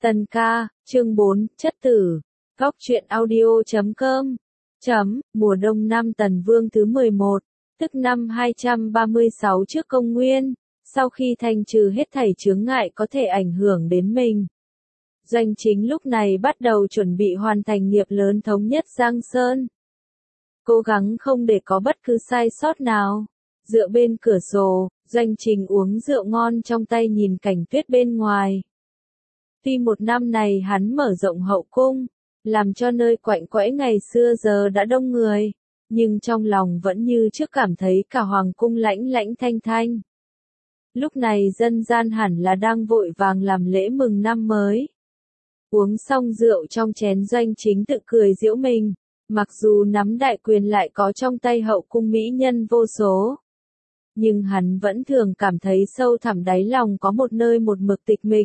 Tần ca, chương 4, chất tử. Góc truyện audio.com. Mùa đông năm Tần Vương thứ 11, tức năm 236 trước công nguyên, sau khi thanh trừ hết thảy chướng ngại có thể ảnh hưởng đến mình. Doanh Chính lúc này bắt đầu chuẩn bị hoàn thành nghiệp lớn thống nhất Giang Sơn. Cố gắng không để có bất cứ sai sót nào. Dựa bên cửa sổ, Doanh Chính uống rượu ngon trong tay nhìn cảnh tuyết bên ngoài. Tuy một năm này hắn mở rộng hậu cung, làm cho nơi quạnh quẽ ngày xưa giờ đã đông người, nhưng trong lòng vẫn như trước cảm thấy cả hoàng cung lãnh lãnh thanh thanh. Lúc này dân gian hẳn là đang vội vàng làm lễ mừng năm mới. Uống xong rượu trong chén, Doanh Chính tự cười giễu mình, mặc dù nắm đại quyền lại có trong tay hậu cung mỹ nhân vô số. Nhưng hắn vẫn thường cảm thấy sâu thẳm đáy lòng có một nơi một mực tịch mịch.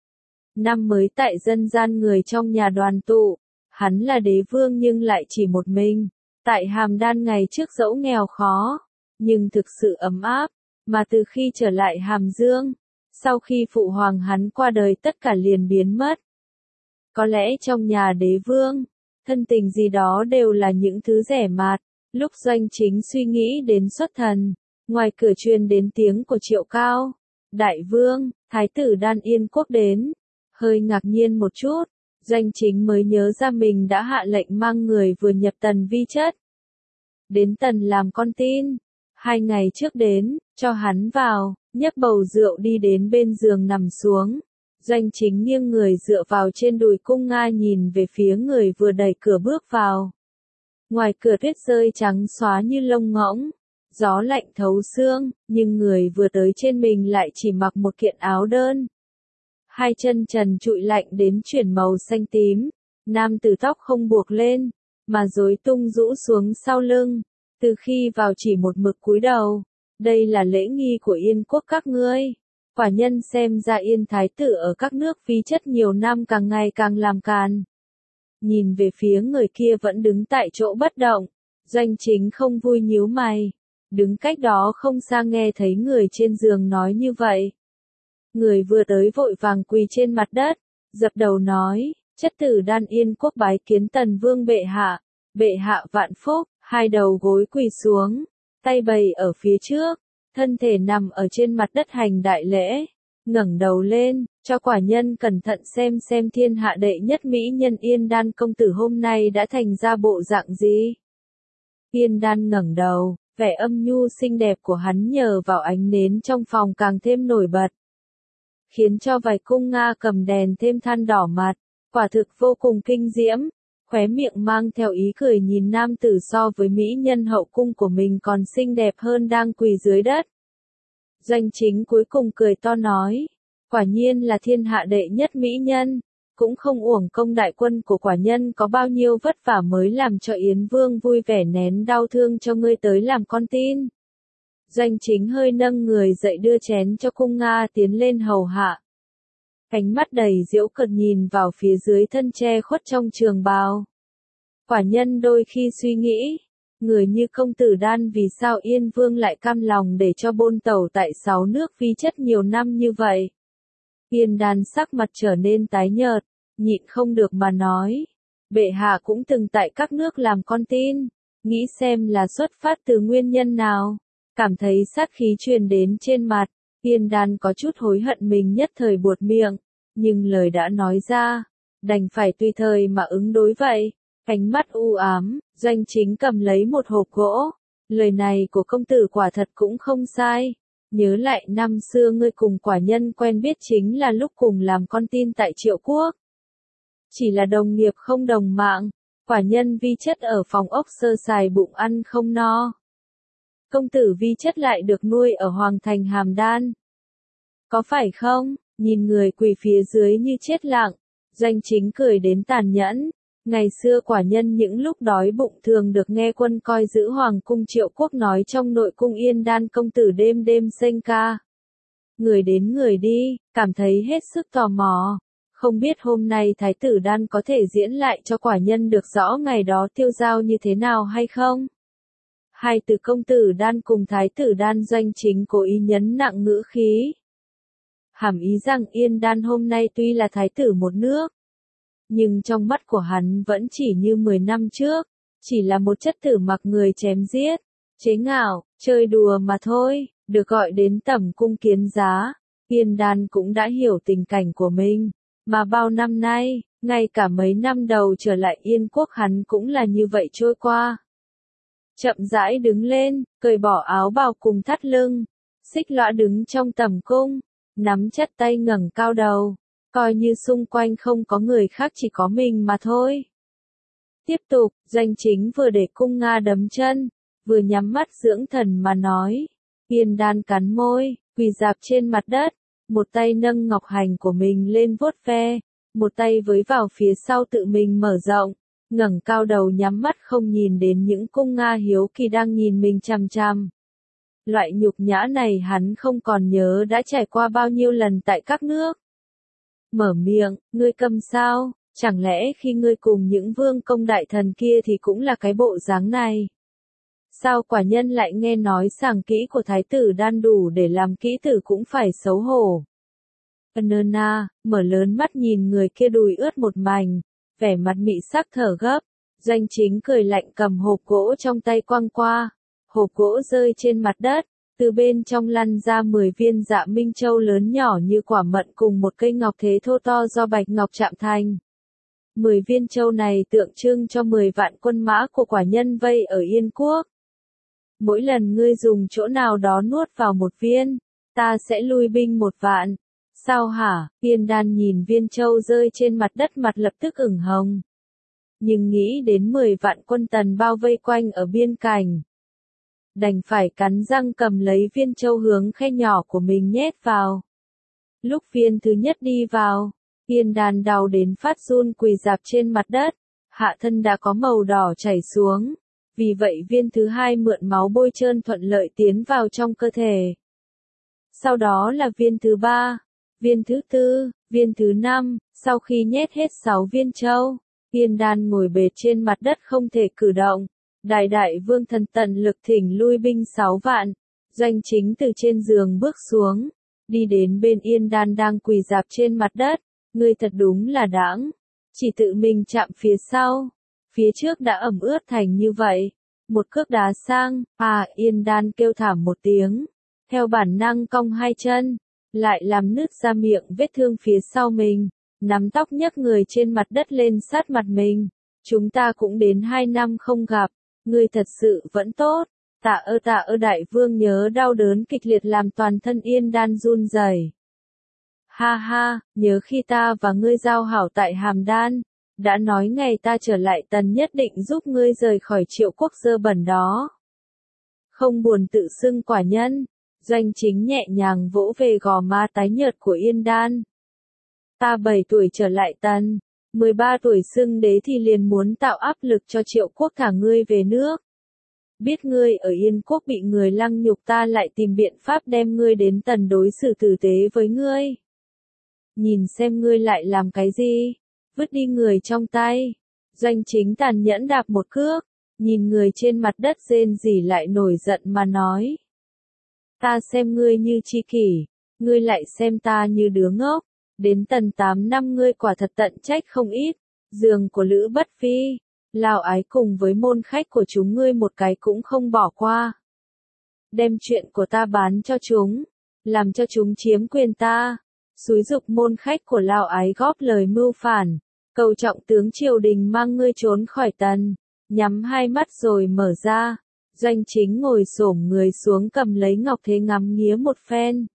Năm mới tại dân gian người trong nhà đoàn tụ, hắn là đế vương nhưng lại chỉ một mình. Tại Hàm Đan ngày trước dẫu nghèo khó, nhưng thực sự ấm áp, mà từ khi trở lại Hàm Dương, sau khi phụ hoàng hắn qua đời tất cả liền biến mất. Có lẽ trong nhà đế vương, thân tình gì đó đều là những thứ rẻ mạt. Lúc Doanh Chính suy nghĩ đến xuất thần, ngoài cửa truyền đến tiếng của Triệu Cao. Đại vương, Thái tử Đan Yên Quốc đến. Hơi ngạc nhiên một chút, Doanh Chính mới nhớ ra mình đã hạ lệnh mang người vừa nhập Tần vi chất. Đến Tần làm con tin. 2 ngày trước đến, cho hắn vào, nhấc bầu rượu đi đến bên giường nằm xuống. Doanh Chính nghiêng người dựa vào trên đùi cung Nga nhìn về phía người vừa đẩy cửa bước vào. Ngoài cửa tuyết rơi trắng xóa như lông ngỗng, gió lạnh thấu xương, nhưng người vừa tới trên mình lại chỉ mặc một kiện áo đơn. 2 chân trần trụi lạnh đến chuyển màu xanh tím, nam tử tóc không buộc lên, mà rối tung rũ xuống sau lưng, từ khi vào chỉ một mực cúi đầu. Đây là lễ nghi của Yên Quốc các ngươi. Quả nhân xem ra Yên Thái tử ở các nước vi chất nhiều năm càng ngày càng làm càn. Nhìn về phía người kia vẫn đứng tại chỗ bất động, Doanh Chính không vui nhíu mày. Đứng cách đó không xa nghe thấy người trên giường nói như vậy. Người vừa tới vội vàng quỳ trên mặt đất, dập đầu nói, chất tử Đan Yên Quốc bái kiến Tần Vương bệ hạ vạn phúc. 2 đầu gối quỳ xuống, tay bày ở phía trước, thân thể nằm ở trên mặt đất hành đại lễ, ngẩng đầu lên, cho quả nhân cẩn thận xem thiên hạ đệ nhất mỹ nhân Yên Đan công tử hôm nay đã thành ra bộ dạng gì. Yên Đan ngẩng đầu, vẻ âm nhu xinh đẹp của hắn nhờ vào ánh nến trong phòng càng thêm nổi bật, khiến cho vài cung Nga cầm đèn thêm than đỏ mặt, quả thực vô cùng kinh diễm. Khóe miệng mang theo ý cười nhìn nam tử so với mỹ nhân hậu cung của mình còn xinh đẹp hơn đang quỳ dưới đất. Doanh Chính cuối cùng cười to nói, quả nhiên là thiên hạ đệ nhất mỹ nhân, cũng không uổng công đại quân của quả nhân có bao nhiêu vất vả mới làm cho Yến Vương vui vẻ nén đau thương cho ngươi tới làm con tin. Doanh Chính hơi nâng người dậy đưa chén cho cung Nga tiến lên hầu hạ. Ánh mắt đầy giễu cợt nhìn vào phía dưới thân che khuất trong trường bào. Quả nhân đôi khi suy nghĩ, người như công tử Đan vì sao Yên Vương lại cam lòng để cho bôn tẩu tại 6 nước vi chất nhiều năm như vậy. Yên Đan sắc mặt trở nên tái nhợt, nhịn không được mà nói, bệ hạ cũng từng tại các nước làm con tin, nghĩ xem là xuất phát từ nguyên nhân nào. Cảm thấy sát khí truyền đến trên mặt, Yên Đan có chút hối hận mình nhất thời buột miệng, nhưng lời đã nói ra, đành phải tùy thời mà ứng đối vậy. Ánh mắt u ám, Doanh Chính cầm lấy một hộp gỗ. Lời này của công tử quả thật cũng không sai. Nhớ lại năm xưa ngươi cùng quả nhân quen biết chính là lúc cùng làm con tin tại Triệu Quốc. Chỉ là đồng nghiệp không đồng mạng, quả nhân vi chất ở phòng ốc sơ sài bụng ăn không no. Công tử vi chất lại được nuôi ở Hoàng thành Hàm Đan. Có phải không? Nhìn người quỳ phía dưới như chết lặng, Doanh Chính cười đến tàn nhẫn. Ngày xưa quả nhân những lúc đói bụng thường được nghe quân coi giữ Hoàng cung Triệu Quốc nói trong nội cung Yên Đan công tử đêm đêm sênh ca. Người đến người đi, cảm thấy hết sức tò mò. Không biết hôm nay Thái tử Đan có thể diễn lại cho quả nhân được rõ ngày đó tiêu dao như thế nào hay không? 2 từ công tử Đan cùng Thái tử Đan Doanh Chính cố ý nhấn nặng ngữ khí. hàm ý rằng Yên Đan hôm nay tuy là thái tử một nước, nhưng trong mắt của hắn vẫn chỉ như 10 năm trước, chỉ là một chất tử mặc người chém giết, chế ngạo, chơi đùa mà thôi, được gọi đến tẩm cung kiến giá. Yên Đan cũng đã hiểu tình cảnh của mình, mà bao năm nay, ngay cả mấy năm đầu trở lại Yên quốc hắn cũng là như vậy trôi qua. Chậm rãi đứng lên, cởi bỏ áo bào cùng thắt lưng, xích lõa đứng trong tẩm cung, nắm chặt tay ngẩng cao đầu, coi như xung quanh không có người khác chỉ có mình mà thôi. Tiếp tục, Doanh Chính vừa để cung Nga đấm chân, vừa nhắm mắt dưỡng thần mà nói. Yên Đan cắn môi, quỳ rạp trên mặt đất, một tay nâng ngọc hành của mình lên vuốt ve, một tay với vào phía sau tự mình mở rộng, ngẩng cao đầu nhắm mắt không nhìn đến những cung Nga hiếu kỳ đang nhìn mình chằm chằm. Loại nhục nhã này hắn không còn nhớ đã trải qua bao nhiêu lần tại các nước. Mở miệng, ngươi câm sao, chẳng lẽ khi ngươi cùng những vương công đại thần kia thì cũng là cái bộ dáng này? Sao quả nhân lại nghe nói sàng kỹ của thái tử Đan đủ để làm kỹ tử cũng phải xấu hổ? Nơ mở lớn mắt nhìn người kia đùi ướt một mảnh, vẻ mặt mị sắc thở gấp. Doanh Chính cười lạnh cầm hộp gỗ trong tay quăng qua. Hộp gỗ rơi trên mặt đất, từ bên trong lăn ra 10 viên dạ minh châu lớn nhỏ như quả mận cùng một cây ngọc thế thô to do bạch ngọc chạm thành. 10 viên châu này tượng trưng cho 10 vạn quân mã của quả nhân vây ở Yên quốc. Mỗi lần ngươi dùng chỗ nào đó nuốt vào một viên, ta sẽ lui binh 1 vạn. Sao hả? Yên Đan nhìn viên châu rơi trên mặt đất mặt lập tức ửng hồng. Nhưng nghĩ đến 10 vạn quân Tần bao vây quanh ở biên cảnh, đành phải cắn răng cầm lấy viên châu hướng khe nhỏ của mình nhét vào. Lúc viên thứ nhất đi vào, Yên Đan đau đến phát run quỳ rạp trên mặt đất, hạ thân đã có màu đỏ chảy xuống, vì vậy viên thứ hai mượn máu bôi trơn thuận lợi tiến vào trong cơ thể. Sau đó là viên thứ ba, viên thứ tư, viên thứ năm, sau khi nhét hết 6 viên châu, Yên Đan ngồi bệt trên mặt đất không thể cử động. Đại vương thần tận lực thỉnh lui binh 6 vạn, Doanh Chính từ trên giường bước xuống, đi đến bên Yên Đan đang quỳ rạp trên mặt đất, ngươi thật đúng là đãng, chỉ tự mình chạm phía sau, phía trước đã ẩm ướt thành như vậy, một cước đá sang, Yên Đan kêu thảm một tiếng, theo bản năng cong hai chân, lại làm nứt ra miệng vết thương phía sau mình, nắm tóc nhấc người trên mặt đất lên sát mặt mình, chúng ta cũng đến 2 năm không gặp. Ngươi thật sự vẫn tốt, tạ ơ đại vương nhớ đau đớn kịch liệt làm toàn thân Yên Đan run rẩy. Ha ha, nhớ khi ta và ngươi giao hảo tại Hàm Đan, đã nói ngày ta trở lại Tần nhất định giúp ngươi rời khỏi Triệu quốc dơ bẩn đó. Không buồn tự xưng quả nhân, Doanh Chính nhẹ nhàng vỗ về gò má tái nhợt của Yên Đan. Ta 7 tuổi trở lại Tần. 13 tuổi xưng đế thì liền muốn tạo áp lực cho Triệu quốc thả ngươi về nước. Biết ngươi ở Yên quốc bị người lăng nhục ta lại tìm biện pháp đem ngươi đến Tần đối xử tử tế với ngươi. Nhìn xem ngươi lại làm cái gì, vứt đi người trong tay. Doanh Chính tàn nhẫn đạp một cước, nhìn người trên mặt đất rên rỉ lại nổi giận mà nói. Ta xem ngươi như tri kỷ, ngươi lại xem ta như đứa ngốc. Đến Tần 8 năm ngươi quả thật tận trách không ít, giường của Lữ Bất Phi, Lào Ái cùng với môn khách của chúng ngươi một cái cũng không bỏ qua. Đem chuyện của ta bán cho chúng, làm cho chúng chiếm quyền ta, xúi giục môn khách của Lào Ái góp lời mưu phản, cầu trọng tướng triều đình mang ngươi trốn khỏi Tần, nhắm hai mắt rồi mở ra, Doanh Chính ngồi xổm người xuống cầm lấy ngọc thế ngắm nghía một phen.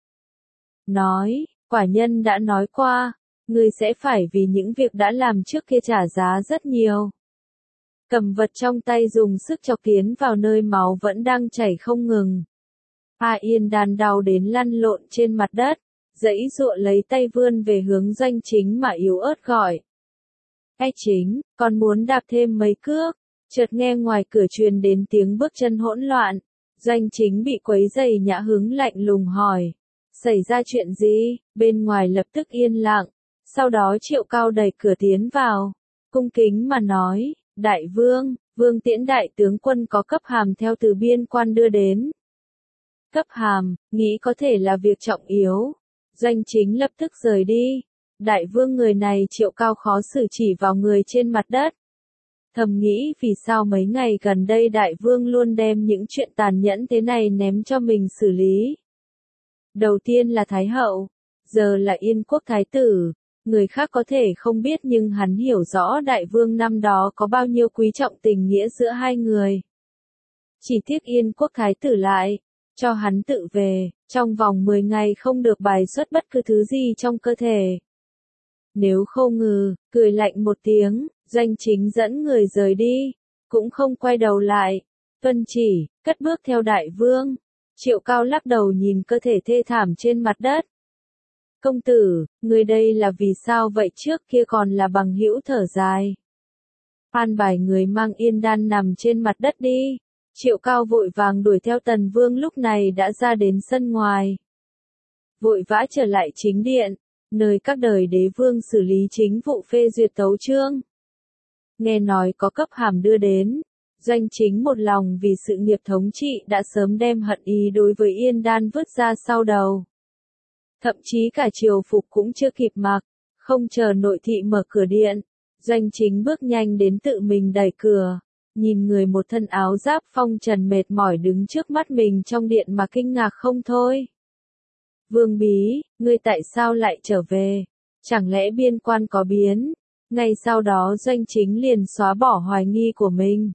Nói, quả nhân đã nói qua, ngươi sẽ phải vì những việc đã làm trước kia trả giá rất nhiều. Cầm vật trong tay dùng sức chọc tiến vào nơi máu vẫn đang chảy không ngừng. Yên Đan đau đến lăn lộn trên mặt đất, giãy giụa lấy tay vươn về hướng Doanh Chính mà yếu ớt gọi. Anh Chính, còn muốn đạp thêm mấy cước, chợt nghe ngoài cửa truyền đến tiếng bước chân hỗn loạn. Doanh Chính bị quấy rầy nhã hứng lạnh lùng hỏi. Xảy ra chuyện gì? Bên ngoài lập tức yên lặng, sau đó Triệu Cao đẩy cửa tiến vào, cung kính mà nói, đại vương, Vương Tiễn đại tướng quân có cấp hàm theo từ biên quan đưa đến. Cấp hàm, nghĩ có thể là việc trọng yếu. Doanh Chính lập tức rời đi. Đại vương người này Triệu Cao khó xử chỉ vào người trên mặt đất. Thầm nghĩ vì sao mấy ngày gần đây đại vương luôn đem những chuyện tàn nhẫn thế này ném cho mình xử lý. Đầu tiên là Thái hậu, giờ là Yên quốc thái tử, người khác có thể không biết nhưng hắn hiểu rõ đại vương năm đó có bao nhiêu quý trọng tình nghĩa giữa hai người. Chỉ tiếc Yên quốc thái tử lại, cho hắn tự về, trong vòng 10 ngày không được bài xuất bất cứ thứ gì trong cơ thể. Nếu Khâu Ngừ, cười lạnh một tiếng, Doanh Chính dẫn người rời đi, cũng không quay đầu lại, tuân chỉ, cất bước theo đại vương. Triệu Cao lắc đầu nhìn cơ thể thê thảm trên mặt đất. Công tử, người đây là vì sao vậy, trước kia còn là bằng hữu thở dài. An bài người mang Yên đan nằm trên mặt đất đi. Triệu Cao vội vàng đuổi theo Tần Vương lúc này đã ra đến sân ngoài. Vội vã trở lại chính điện, nơi các đời đế vương xử lý chính vụ phê duyệt tấu chương. Nghe nói có cấp hàm đưa đến, Doanh Chính một lòng vì sự nghiệp thống trị đã sớm đem hận ý đối với Yên đan vứt ra sau đầu. Thậm chí cả triều phục cũng chưa kịp mặc, không chờ nội thị mở cửa điện, Doanh Chính bước nhanh đến tự mình đẩy cửa, nhìn người một thân áo giáp phong trần mệt mỏi đứng trước mắt mình trong điện mà kinh ngạc không thôi. Vương Bí, ngươi tại sao lại trở về? Chẳng lẽ biên quan có biến? Ngay sau đó Doanh Chính liền xóa bỏ hoài nghi của mình.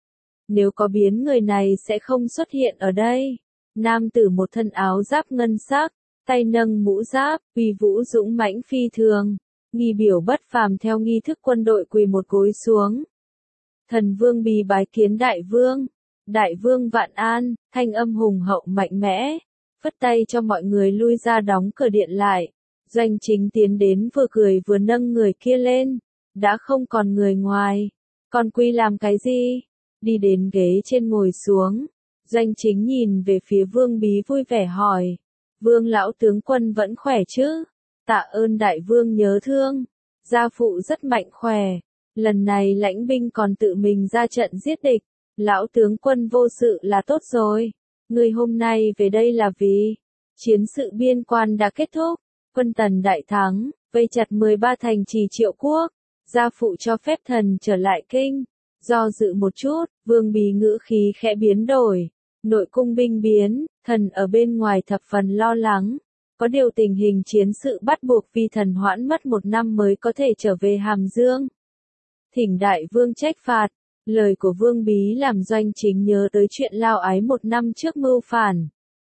Nếu có biến người này sẽ không xuất hiện ở đây. Nam tử một thân áo giáp ngân sắc, tay nâng mũ giáp, uy vũ dũng mãnh phi thường, nghi biểu bất phàm theo nghi thức quân đội quỳ một gối xuống. Thần Vương Bí bái kiến đại vương. Đại vương vạn an, thanh âm hùng hậu mạnh mẽ, phất tay cho mọi người lui ra đóng cửa điện lại. Doanh Chính tiến đến vừa cười vừa nâng người kia lên, đã không còn người ngoài, còn quy làm cái gì? Đi đến ghế trên ngồi xuống, Doanh Chính nhìn về phía Vương Bí vui vẻ hỏi, Vương lão tướng quân vẫn khỏe chứ? Tạ ơn đại vương nhớ thương, gia phụ rất mạnh khỏe, lần này lãnh binh còn tự mình ra trận giết địch, lão tướng quân vô sự là tốt rồi. Người hôm nay về đây là vì chiến sự biên quan đã kết thúc, quân Tần đại thắng, vây chặt 13 thành trì Triệu quốc, gia phụ cho phép thần trở lại kinh. Do dự một chút, Vương Bí ngữ khí khẽ biến đổi, nội cung binh biến, thần ở bên ngoài thập phần lo lắng, có điều tình hình chiến sự bắt buộc vì thần hoãn mất 1 năm mới có thể trở về Hàm Dương. Thỉnh đại vương trách phạt. Lời của Vương Bí làm Doanh Chính nhớ tới chuyện lao ái 1 năm trước mưu phản.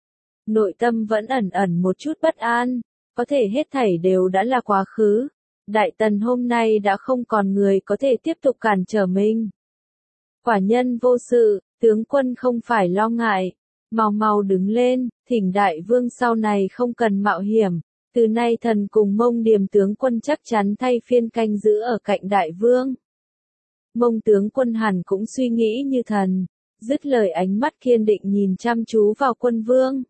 Nội tâm vẫn ẩn ẩn một chút bất an, có thể hết thảy đều đã là quá khứ. Đại Tần hôm nay đã không còn người có thể tiếp tục cản trở mình. Quả nhân vô sự, tướng quân không phải lo ngại. Mau mau đứng lên, thỉnh đại vương sau này không cần mạo hiểm. Từ nay thần cùng Mông Điềm tướng quân chắc chắn thay phiên canh giữ ở cạnh đại vương. Mông tướng quân hẳn cũng suy nghĩ như thần, dứt lời ánh mắt kiên định nhìn chăm chú vào quân vương.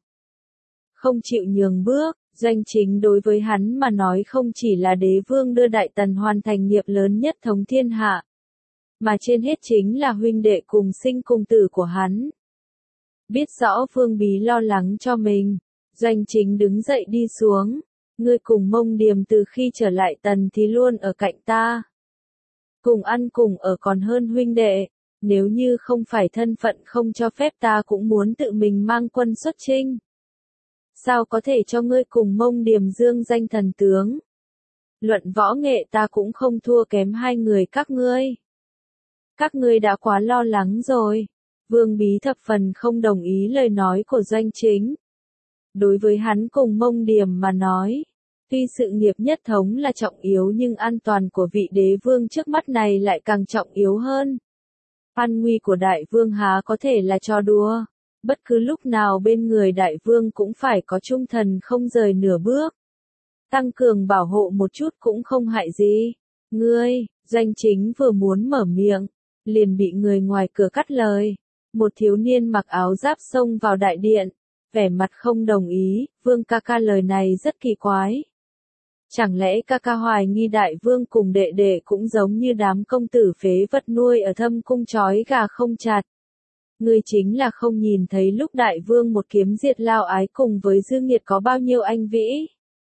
Không chịu nhường bước, Doanh Chính đối với hắn mà nói không chỉ là đế vương đưa Đại Tần hoàn thành nghiệp lớn nhất thống thiên hạ, mà trên hết chính là huynh đệ cùng sinh cùng tử của hắn. Biết rõ Vương Bí lo lắng cho mình, Doanh Chính đứng dậy đi xuống, ngươi cùng Mông Điềm từ khi trở lại Tần thì luôn ở cạnh ta. Cùng ăn cùng ở còn hơn huynh đệ, nếu như không phải thân phận không cho phép ta cũng muốn tự mình mang quân xuất chinh. Sao có thể cho ngươi cùng Mông Điềm dương danh thần tướng? Luận võ nghệ ta cũng không thua kém hai người các ngươi. Các ngươi đã quá lo lắng rồi. Vương Bí thập phần không đồng ý lời nói của Doanh Chính. Đối với hắn cùng Mông Điềm mà nói, tuy sự nghiệp nhất thống là trọng yếu nhưng an toàn của vị đế vương trước mắt này lại càng trọng yếu hơn. An nguy của đại vương há có thể là trò đùa. Bất cứ lúc nào bên người đại vương cũng phải có trung thần không rời nửa bước. Tăng cường bảo hộ một chút cũng không hại gì. Ngươi, Doanh Chính vừa muốn mở miệng, liền bị người ngoài cửa cắt lời. Một thiếu niên mặc áo giáp xông vào đại điện, vẻ mặt không đồng ý, vương ca ca lời này rất kỳ quái. Chẳng lẽ ca ca hoài nghi đại vương cùng đệ đệ cũng giống như đám công tử phế vật nuôi ở thâm cung trói gà không chặt. Ngươi chính là không nhìn thấy lúc đại vương một kiếm diệt Lao Ái cùng với Dương Nghiệt có bao nhiêu anh vĩ.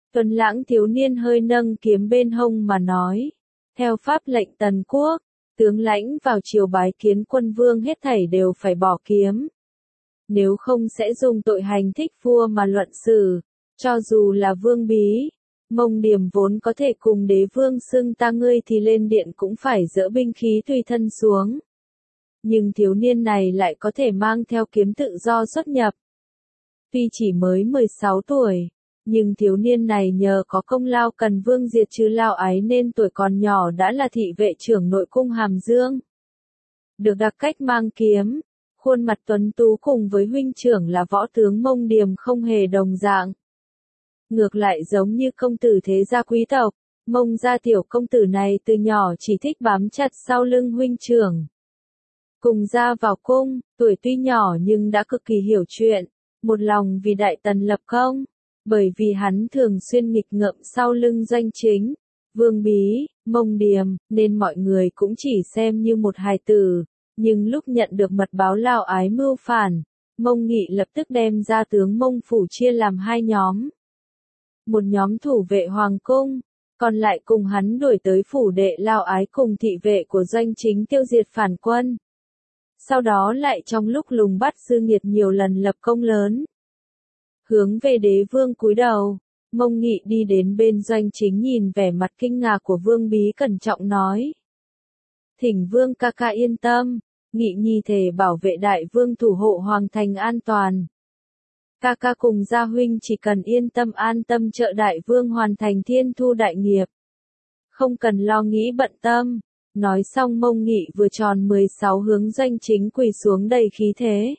Tuấn lãng thiếu niên hơi nâng kiếm bên hông mà nói. Theo pháp lệnh Tần quốc, tướng lãnh vào triều bái kiến quân vương hết thảy đều phải bỏ kiếm. Nếu không sẽ dùng tội hành thích vua mà luận xử, cho dù là vương bí. Mông Điềm vốn có thể cùng đế vương xưng ta ngươi thì lên điện cũng phải dỡ binh khí tùy thân xuống. Nhưng thiếu niên này lại có thể mang theo kiếm tự do xuất nhập. Tuy chỉ mới 16 tuổi, nhưng thiếu niên này nhờ có công lao Cần Vương diệt trừ Lao Ái nên tuổi còn nhỏ đã là thị vệ trưởng nội cung Hàm Dương. Được đặc cách mang kiếm, khuôn mặt tuấn tú cùng với huynh trưởng là võ tướng Mông Điềm không hề đồng dạng. Ngược lại giống như công tử thế gia quý tộc, Mông gia tiểu công tử này từ nhỏ chỉ thích bám chặt sau lưng huynh trưởng. Cùng ra vào cung, tuổi tuy nhỏ nhưng đã cực kỳ hiểu chuyện, một lòng vì Đại Tần lập công, bởi vì hắn thường xuyên nghịch ngợm sau lưng Doanh Chính, Vương Bí, Mông Điềm, nên mọi người cũng chỉ xem như một hài tử, nhưng lúc nhận được mật báo Lao Ái mưu phản, Mông Nghị lập tức đem ra tướng Mông Phủ chia làm hai nhóm. Một nhóm thủ vệ hoàng cung, còn lại cùng hắn đuổi tới phủ đệ Lao Ái cùng thị vệ của Doanh Chính tiêu diệt phản quân. Sau đó lại trong lúc lùng bắt Dư Nghiệt nhiều lần lập công lớn. Hướng về đế vương cúi đầu, Mông Nghị đi đến bên Doanh Chính nhìn vẻ mặt kinh ngạc của Vương Bí cẩn trọng nói. Thỉnh vương ca ca yên tâm, Nghị nhi thề bảo vệ đại vương thủ hộ hoàng thành an toàn. Ca ca cùng gia huynh chỉ cần yên tâm an tâm trợ đại vương hoàn thành thiên thu đại nghiệp. Không cần lo nghĩ bận tâm. Nói xong Mông Nghị vừa tròn 16 hướng Doanh Chính quỳ xuống đầy khí thế.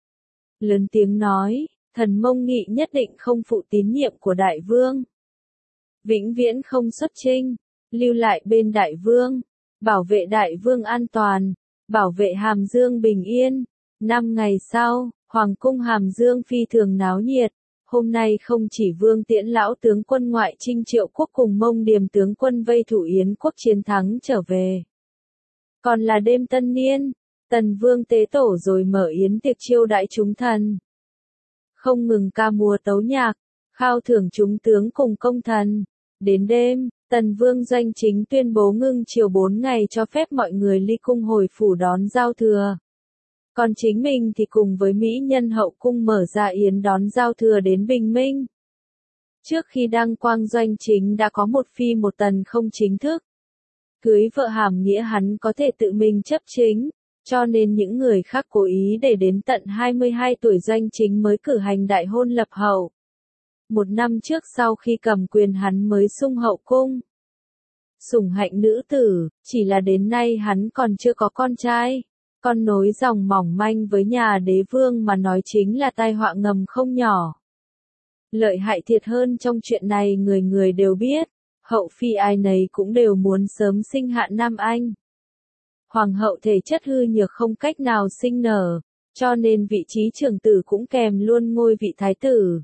Lớn tiếng nói, thần Mông Nghị nhất định không phụ tín nhiệm của đại vương. Vĩnh viễn không xuất chinh, lưu lại bên đại vương, bảo vệ đại vương an toàn, bảo vệ Hàm Dương bình yên. 5 ngày sau, Hoàng cung Hàm Dương phi thường náo nhiệt. Hôm nay không chỉ Vương Tiễn lão tướng quân ngoại chinh Triệu Quốc cùng Mông Điềm tướng quân vây thủ Yến quốc chiến thắng trở về. Còn là đêm tân niên, Tần Vương tế tổ rồi mở yến tiệc chiêu đãi chúng thần. Không ngừng ca múa tấu nhạc, khao thưởng chúng tướng cùng công thần. Đến đêm, Tần Vương Doanh Chính tuyên bố ngưng triều 4 ngày cho phép mọi người ly cung hồi phủ đón giao thừa. Còn chính mình thì cùng với mỹ nhân hậu cung mở ra yến đón giao thừa đến bình minh. Trước khi đăng quang Doanh Chính đã có một phi một tần không chính thức. Cưới vợ hàm nghĩa hắn có thể tự mình chấp chính, cho nên những người khác cố ý để đến tận 22 tuổi Doanh Chính mới cử hành đại hôn lập hậu. 1 năm trước sau khi cầm quyền hắn mới sung hậu cung. Sủng hạnh nữ tử, chỉ là đến nay hắn còn chưa có con trai. Con nối dòng mỏng manh với nhà đế vương mà nói chính là tai họa ngầm không nhỏ. Lợi hại thiệt hơn trong chuyện này người người đều biết. Hậu phi ai nấy cũng đều muốn sớm sinh hạ nam anh. Hoàng hậu thể chất hư nhược không cách nào sinh nở, cho nên vị trí trưởng tử cũng kèm luôn ngôi vị thái tử.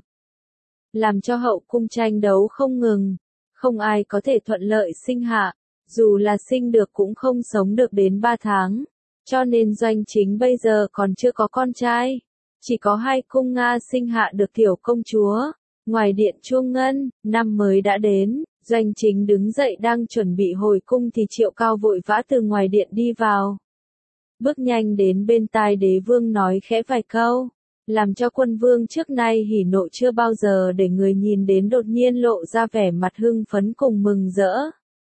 Làm cho hậu cung tranh đấu không ngừng, không ai có thể thuận lợi sinh hạ, dù là sinh được cũng không sống được đến 3 tháng. Cho nên Doanh Chính bây giờ còn chưa có con trai, chỉ có 2 cung Nga sinh hạ được tiểu công chúa. Ngoài điện chuông ngân, năm mới đã đến. Doanh Chính đứng dậy đang chuẩn bị hồi cung thì Triệu Cao vội vã từ ngoài điện đi vào. Bước nhanh đến bên tai đế vương nói khẽ vài câu, làm cho quân vương trước nay hỉ nộ chưa bao giờ để người nhìn đến đột nhiên lộ ra vẻ mặt hưng phấn cùng mừng rỡ.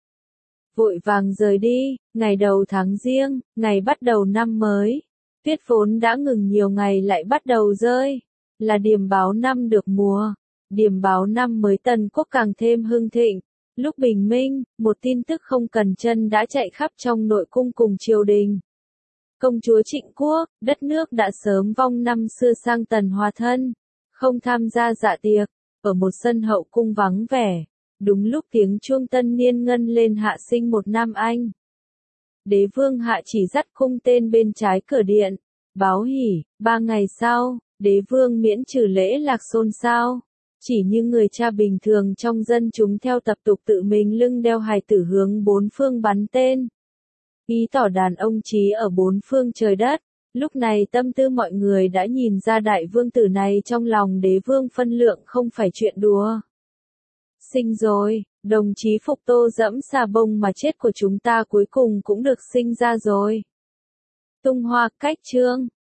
Vội vàng rời đi, ngày đầu tháng Giêng, ngày bắt đầu năm mới. Tuyết vốn đã ngừng nhiều ngày lại bắt đầu rơi, là điềm báo năm được mùa. Điềm báo năm mới Tần quốc càng thêm hưng thịnh. Lúc bình minh, một tin tức không cần chân đã chạy khắp trong nội cung cùng triều đình. Công chúa Trịnh Quốc, đất nước đã sớm vong năm xưa sang Tần hòa thân, không tham gia dạ tiệc, ở một sân hậu cung vắng vẻ. Đúng lúc tiếng chuông tân niên ngân lên hạ sinh một nam anh. Đế vương hạ chỉ dắt cung tên bên trái cửa điện, báo hỉ, 3 ngày sau, đế vương miễn trừ lễ lạc xôn xao. Chỉ như người cha bình thường trong dân chúng theo tập tục tự mình lưng đeo hài tử hướng 4 phương bắn tên. Ý tỏ đàn ông trí ở 4 phương trời đất. Lúc này tâm tư mọi người đã nhìn ra đại vương tử này trong lòng đế vương phân lượng không phải chuyện đùa. sinh rồi, đồng chí Phục Tô dẫm xà bông mà chết của chúng ta cuối cùng cũng được sinh ra rồi. Tung Hoa cách chương